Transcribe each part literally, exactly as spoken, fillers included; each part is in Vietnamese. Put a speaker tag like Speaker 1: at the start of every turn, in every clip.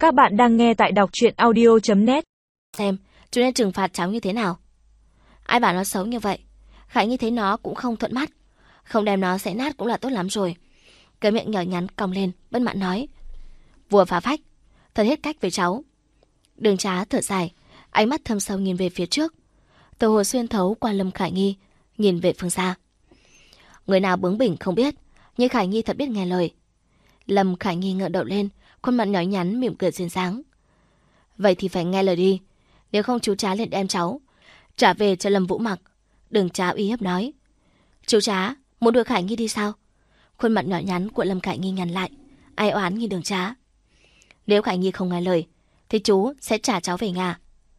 Speaker 1: Các bạn đang nghe tại đọc truyện audio chấm net.
Speaker 2: Xem, chú nên trừng phạt cháu như thế nào. Ai bảo nó xấu như vậy? Khải Nhi thấy nó cũng không thuận mắt. Không đem nó xé nát cũng là tốt lắm rồi. Cái miệng nhỏ nhắn cong lên, bất mãn nói. Vừa phá phách, thật hết cách với cháu. Đường Trá thở dài, ánh mắt thâm sâu nhìn về phía trước. Tờ hồ xuyên thấu qua Lâm Khải Nhi, nhìn về phương xa. Người nào bướng bỉnh không biết, nhưng Khải Nhi thật biết nghe lời. Lâm Khải Nhi ngẩng đầu lên, khuôn mặt nhỏ nhắn mỉm cười duyên dáng. Vậy thì phải nghe lời đi, nếu không chú Trá liền đem cháu trả về cho Lâm Vũ mặc. Đường Trá uy hiếp nói. Chú Trá muốn đưa Khải Nhi đi sao? Khuôn mặt nhỏ nhắn của Lâm Khải Nhi nhăn lại, ai oán nhìn Đường Trá. Nếu Khải Nhi không nghe lời thì chú sẽ trả cháu về nhà.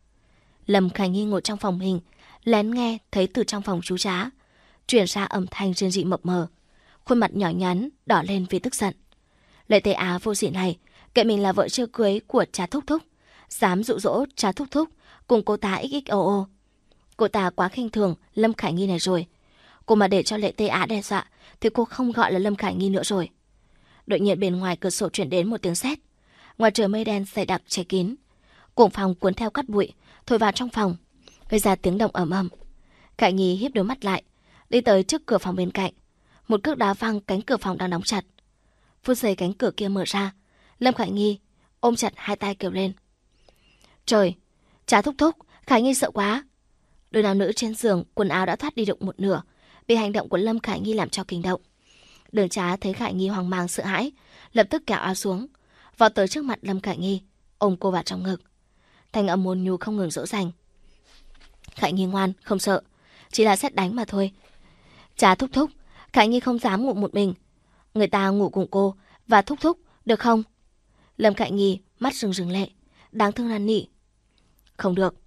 Speaker 2: Lâm Khải Nhi ngồi trong phòng mình, lén nghe thấy từ trong phòng chú Trá truyền ra âm thanh rên rỉ mập mờ. Khuôn mặt nhỏ nhắn đỏ lên vì tức giận. Lệ Tề Á vô dị này kệ mình là vợ chưa cưới của cha Thúc Thúc, dám dụ dỗ cha Thúc Thúc cùng cô ta ích ích ô ô. Cô ta quá khinh thường Lâm Khải Nhi này rồi. Cô mà để cho Lệ Tề Á đe dọa thì cô không gọi là Lâm Khải Nhi nữa rồi. Đột nhiên bên ngoài cửa sổ truyền đến một tiếng sét. Ngoài trời mây đen dày đặc che kín, cuồng phong cuốn theo cát bụi thổi vào trong phòng, gây ra tiếng động ầm ầm. Khải Nhi híp đôi mắt lại, đi tới trước cửa phòng bên cạnh. Một cước đá văng cánh cửa phòng đang đóng chặt. Phút giây cánh cửa kia mở ra, Lâm Khải Nhi ôm chặt hai tay kêu lên. Trời, cha Thúc Thúc, Khải Nhi sợ quá. Đôi nam nữ trên giường quần áo đã thoát đi được một nửa, bị hành động của Lâm Khải Nhi làm cho kinh động. Đường Trá thấy Khải Nhi hoang mang sợ hãi, lập tức kéo áo xuống, vọt tới trước mặt Lâm Khải Nhi, ôm cô vào trong ngực. Thanh âm ôn nhu không ngừng dỗ dành. Khải Nhi ngoan, không sợ, chỉ là sét đánh mà thôi. Cha Thúc Thúc, Khải Nhi không dám ngủ một mình, người ta ngủ cùng cô và Thúc Thúc, được không? Lâm Khải Nhi mắt rưng rưng lệ, đáng thương năn nỉ. Không được.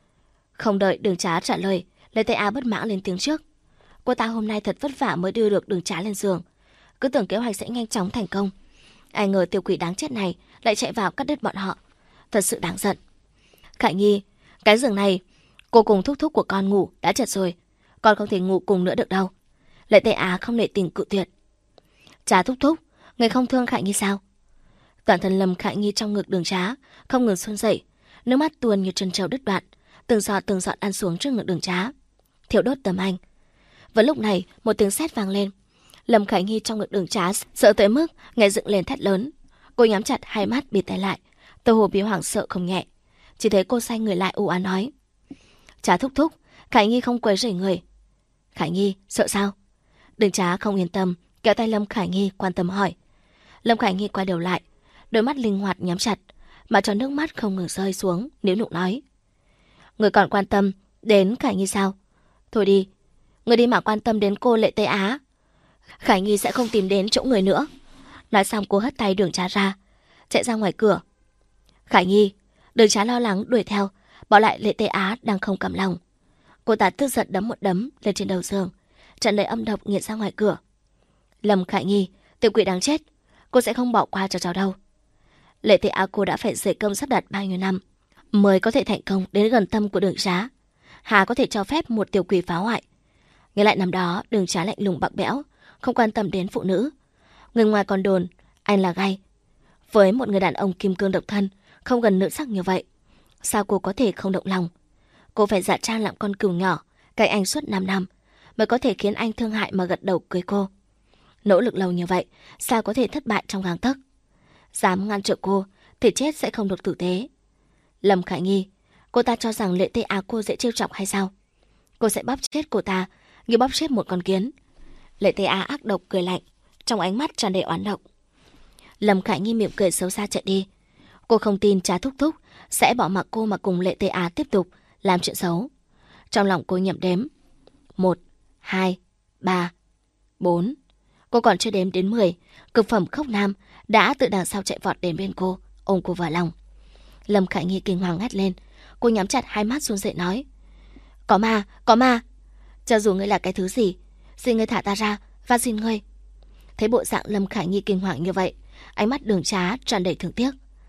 Speaker 2: Không đợi Đường Trá trả lời, Lê Tây Á bất mãn lên tiếng trước. Cô ta hôm nay thật vất vả mới đưa được Đường Trá lên giường, cứ tưởng kế hoạch sẽ nhanh chóng thành công. Ai ngờ tiểu quỷ đáng chết này lại chạy vào cắt đứt bọn họ, thật sự đáng giận. Khải Nhi, cái giường này cô cùng Thúc Thúc của con ngủ đã chật rồi, con không thể ngủ cùng nữa được đâu. Lệ Tây Á không nể tình cự tuyệt. Cha Thúc Thúc, người không thương Khải Nhi sao? Toàn thân Lâm Khải Nhi trong ngực Đường Trá không ngừng run rẩy, nước mắt tuôn như chân trâu đứt đoạn, từng giọt từng giọt ăn xuống trước ngực Đường Trá, thiêu đốt tầm anh. Vào lúc này, một tiếng sét vang lên. Lâm Khải Nhi trong ngực Đường Trá sợ tới mức nhảy dựng lên thét lớn. Cô nhắm chặt hai mắt bịt tai lại, tựa hồ bị hoảng sợ không nhẹ. Chỉ thấy cô xoay người lại u ám nói. Cha Thúc Thúc, Khải Nhi không quấy rầy người. Khải Nhi, sợ sao? Đường Trá không yên tâm, kéo tay Lâm Khải Nhi quan tâm hỏi. Lâm Khải Nhi quay đầu lại, đôi mắt linh hoạt nhắm chặt, mà cho nước mắt không ngừng rơi xuống, níu nụ nói. Người còn quan tâm đến Khải Nhi sao? Thôi đi, người đi mà quan tâm đến cô Lệ Tây Á, Khải Nhi sẽ không tìm đến chỗ người nữa. Nói xong cô hất tay Đường Trá ra, chạy ra ngoài cửa. Khải Nhi, Đường Trá lo lắng đuổi theo, bỏ lại Lệ Tây Á đang không cam lòng. Cô ta tức giận đấm một đấm lên trên đầu giường, trận đầy âm độc nghiện ra ngoài cửa. Lâm Khải Nhi, tiểu quỷ đáng chết, cô sẽ không bỏ qua cho cháu đâu. Lệ Tây Á cô đã phải dày công sắp đặt bao nhiêu năm mới có thể thành công đến gần tâm của Đường Trá. Hà có thể cho phép một tiểu quỷ phá hoại. Nghe lại năm đó, Đường Trá lạnh lùng bạc bẽo, không quan tâm đến phụ nữ. Người ngoài còn đồn anh là gay. Với một người đàn ông kim cương độc thân, không gần nữ sắc như vậy, sao cô có thể không động lòng? Cô phải giả trang làm con cừu nhỏ cạnh anh suốt năm năm mới có thể khiến anh thương hại mà gật đầu cưới cô. Nỗ lực lâu như vậy, sao có thể thất bại trong gang tấc? Dám ngăn trở cô thì chết sẽ không được tử tế. Lâm Khải Nhi, cô ta cho rằng Lệ Tây Á cô dễ trêu chọc hay sao? Cô sẽ bóp chết cô ta như bóp chết một con kiến. Lệ Tây Á ác độc cười lạnh, trong ánh mắt tràn đầy oán độc. Lâm Khải Nhi mỉm cười xấu xa chạy đi. Cô không tin cha Thúc Thúc sẽ bỏ mặc cô mà cùng Lệ Tây Á tiếp tục làm chuyện xấu. Trong lòng cô nhẩm đếm. Một, hai, ba, bốn. Cô còn chưa đếm đến mười, cực phẩm Khốc Nam đã tự đằng sau chạy vọt đến bên cô, ôm cô vào lòng. Lâm Khải Nhi kinh hoàng hét lên, cô nhắm chặt hai mắt run rẩy nói. Có ma, có ma. Cho dù ngươi là cái thứ gì, xin ngươi thả ta ra, và xin ngươi. Thấy bộ dạng Lâm Khải Nhi kinh hoàng như vậy, ánh mắt Đường Trá tràn đầy thương tiếc.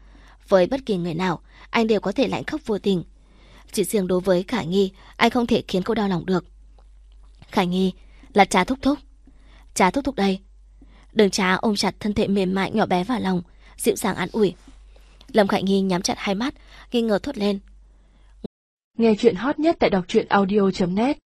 Speaker 2: Với bất kỳ người nào, anh đều có thể lạnh khóc vô tình. Chỉ riêng đối với Khải Nhi, anh không thể khiến cô đau lòng được. Khải Nhi, là cha Thúc Thúc. Cha Thúc Thúc đây. Đường Trá ôm chặt thân thể mềm mại nhỏ bé vào lòng, dịu dàng an ủi. Lâm Khải Nhi nhắm chặt hai mắt, nghi ngờ thốt lên.
Speaker 1: Nghe chuyện hot nhất tại đọc truyện audio chấm net.